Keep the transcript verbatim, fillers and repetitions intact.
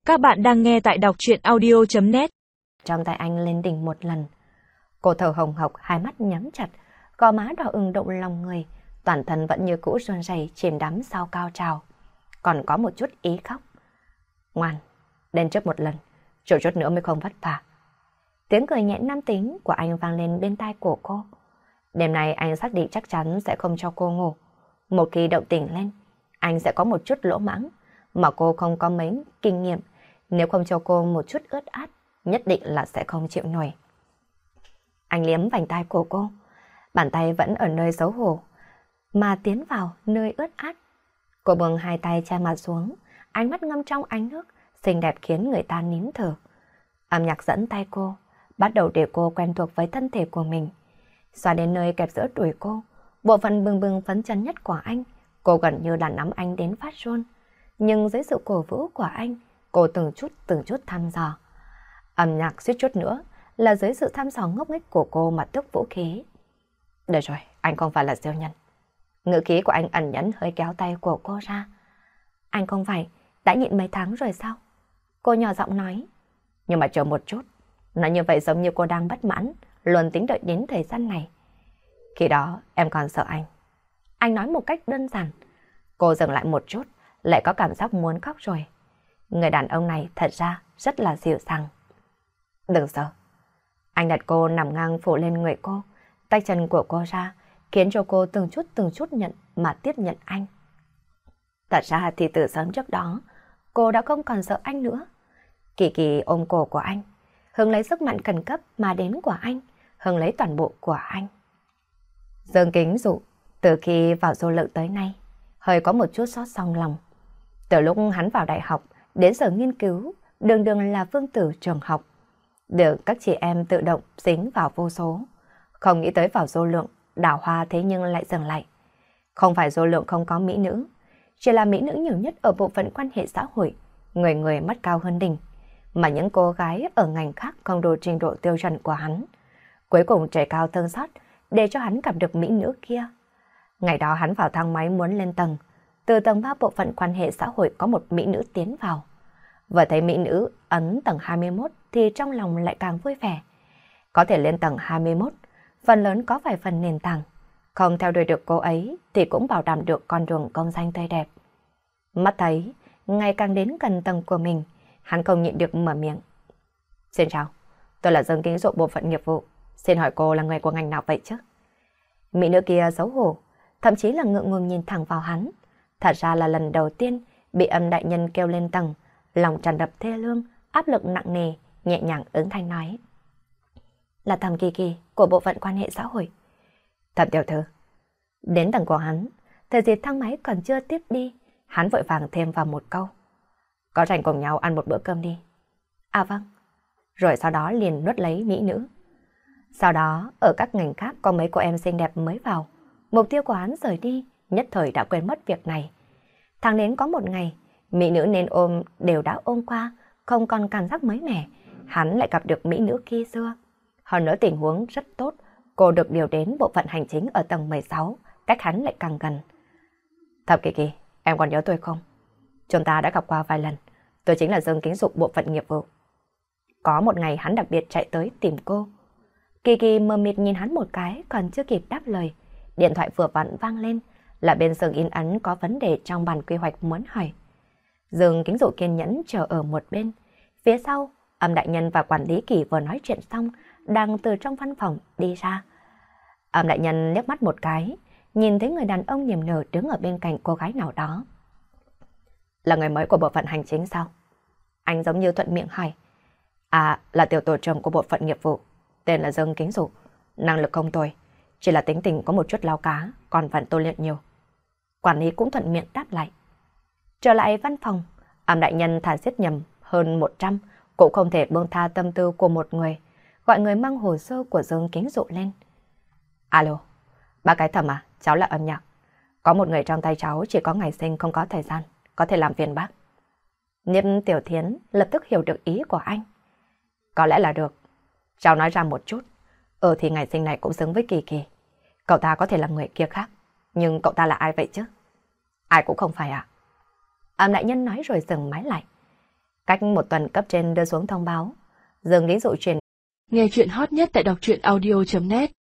Các bạn đang nghe tại đọc truyện audio chấm net. Trong tay anh lên đỉnh một lần. Cô thở hồng hộc, hai mắt nhắm chặt, gò má đỏ ửng động lòng người, toàn thân vẫn như cũ run rẩy chìm đắm sau cao trào. Còn có một chút ý khóc. Ngoan, đến trước một lần, rồi chút nữa mới không vất vả. Tiếng cười nhẹ nam tính của anh vang lên bên tai của cô. Đêm nay anh xác định chắc chắn sẽ không cho cô ngủ. Một khi động tình lên, anh sẽ có một chút lỗ mãng, mà cô không có mấy kinh nghiệm. Nếu không cho cô một chút ướt át, nhất định là sẽ không chịu nổi. Anh liếm vành tai của cô, bàn tay vẫn ở nơi xấu hổ, mà tiến vào nơi ướt át. Cô buông hai tay che mặt xuống, ánh mắt ngâm trong ánh nước, xinh đẹp khiến người ta nín thở. Âm nhạc dẫn tay cô, bắt đầu để cô quen thuộc với thân thể của mình. Xoa đến nơi kẹp giữa đùi cô, bộ phận bừng bừng phấn chấn nhất của anh, cô gần như là nắm anh đến phát run. Nhưng dưới sự cổ vũ của anh, cô từng chút từng chút thăm dò. Âm nhạc suýt chút nữa là dưới sự thăm dò ngốc nghếch của cô mà tước vũ khí. Được rồi, anh không phải là siêu nhân. Ngữ khí của anh ẩn nhẫn hơi kéo tay của cô ra. Anh không phải, đã nhịn mấy tháng rồi sao? Cô nhỏ giọng nói. Nhưng mà chờ một chút, nói như vậy giống như cô đang bất mãn, luôn tính đợi đến thời gian này. Khi đó em còn sợ anh. Anh nói một cách đơn giản. Cô dừng lại một chút, lại có cảm giác muốn khóc rồi. Người đàn ông này thật ra rất là dịu dàng. Đừng sợ. Anh đặt cô nằm ngang phủ lên người cô, tay chân của cô ra, khiến cho cô từng chút từng chút nhận mà tiếp nhận anh. Thật ra thì từ sớm trước đó, cô đã không còn sợ anh nữa. Kỳ Kỳ ôm cổ của anh, hứng lấy sức mạnh khẩn cấp mà đến của anh, hứng lấy toàn bộ của anh. Dương Kính Dụ, từ khi vào Du Lượng tới nay, hơi có một chút xót xong lòng. Từ lúc hắn vào đại học, đến giờ nghiên cứu, đường đường là vương tử trường học. Được các chị em tự động dính vào vô số. Không nghĩ tới vào Du Lượng, đào hoa thế nhưng lại dừng lại. Không phải Du Lượng không có mỹ nữ, chỉ là mỹ nữ nhiều nhất ở bộ phận quan hệ xã hội, người người mắt cao hơn đỉnh. Mà những cô gái ở ngành khác không đủ trình độ tiêu chuẩn của hắn. Cuối cùng trời cao thương xót để cho hắn gặp được mỹ nữ kia. Ngày đó hắn vào thang máy muốn lên tầng. Từ tầng ba bộ phận quan hệ xã hội có một mỹ nữ tiến vào. Vừa thấy mỹ nữ ấn tầng hai mươi mốt thì trong lòng lại càng vui vẻ. Có thể lên tầng hai mươi mốt, phần lớn có vài phần nền tảng. Không theo đuổi được cô ấy thì cũng bảo đảm được con đường công danh tươi đẹp. Mắt thấy, ngày càng đến gần tầng của mình, hắn không nhịn được mở miệng. Xin chào, tôi là Dương Kính Dụ bộ phận nghiệp vụ. Xin hỏi cô là người của ngành nào vậy chứ? Mỹ nữ kia xấu hổ, thậm chí là ngượng ngùng nhìn thẳng vào hắn. Thật ra là lần đầu tiên bị Âm đại nhân kêu lên tầng, lòng tràn đập thê lương, áp lực nặng nề, nhẹ nhàng ứng thanh nói. Là Thẩm Kỳ Kỳ của bộ phận quan hệ xã hội. Thẩm tiểu thư. Đến tầng của hắn, thời gian thang máy còn chưa tiếp đi, hắn vội vàng thêm vào một câu. Có rảnh cùng nhau ăn một bữa cơm đi. À vâng. Rồi sau đó liền nuốt lấy mỹ nữ. Sau đó, ở các ngành khác có mấy cô em xinh đẹp mới vào. Mục tiêu của hắn rời đi, nhất thời đã quên mất việc này. Thẳng đến có một ngày, mỹ nữ nên ôm đều đã ôm qua, không còn cảm giác mới mẻ. Hắn lại gặp được mỹ nữ kia xưa. Hơn nữa tình huống rất tốt, cô được điều đến bộ phận hành chính ở tầng mười sáu, cách hắn lại càng gần. Thẩm Kỳ Kỳ, em còn nhớ tôi không? Chúng ta đã gặp qua vài lần, tôi chính là Dương Kính Dụ bộ phận nghiệp vụ. Có một ngày hắn đặc biệt chạy tới tìm cô. Kỳ Kỳ mờ mịt nhìn hắn một cái còn chưa kịp đáp lời. Điện thoại vừa vặn vang lên, là bên xưởng in ấn có vấn đề trong bản quy hoạch muốn hỏi. Dương Kính Dụ kiên nhẫn chờ ở một bên. Phía sau, Âm đại nhân và quản lý Kỳ vừa nói chuyện xong, đang từ trong văn phòng đi ra. Âm đại nhân liếc mắt một cái, nhìn thấy người đàn ông niềm nở đứng ở bên cạnh cô gái nào đó. Là người mới của bộ phận hành chính sao? Anh giống như thuận miệng hỏi. À, là tiểu tổ trưởng của bộ phận nghiệp vụ, tên là Dương Kính Dụ, năng lực không tồi, chỉ là tính tình có một chút lao cá, còn vẫn tôi luyện nhiều. Quản lý cũng thuận miệng đáp lại. Trở lại văn phòng, Âm đại nhân thả xiết nhầm hơn một trăm, cũng không thể buông tha tâm tư của một người, gọi người mang hồ sơ của Dương Kính Dụ lên. Alo, bác cái Thẩm à, cháu là Âm Nhạc. Có một người trong tay cháu chỉ có ngày sinh không có thời gian, có thể làm phiền bác. Niếp Tiểu Thiến lập tức hiểu được ý của anh. Có lẽ là được. Cháu nói ra một chút. Ừ thì ngày sinh này cũng xứng với Kỳ Kỳ. Cậu ta có thể là người kia khác. Nhưng cậu ta là ai vậy chứ? Ai cũng không phải ạ. À? Âm đại nhân nói rồi dừng máy lại. Cách một tuần cấp trên đưa xuống thông báo. Dương Lý Dụ truyền. Nghe chuyện hot nhất tại đọc truyện audio chấm net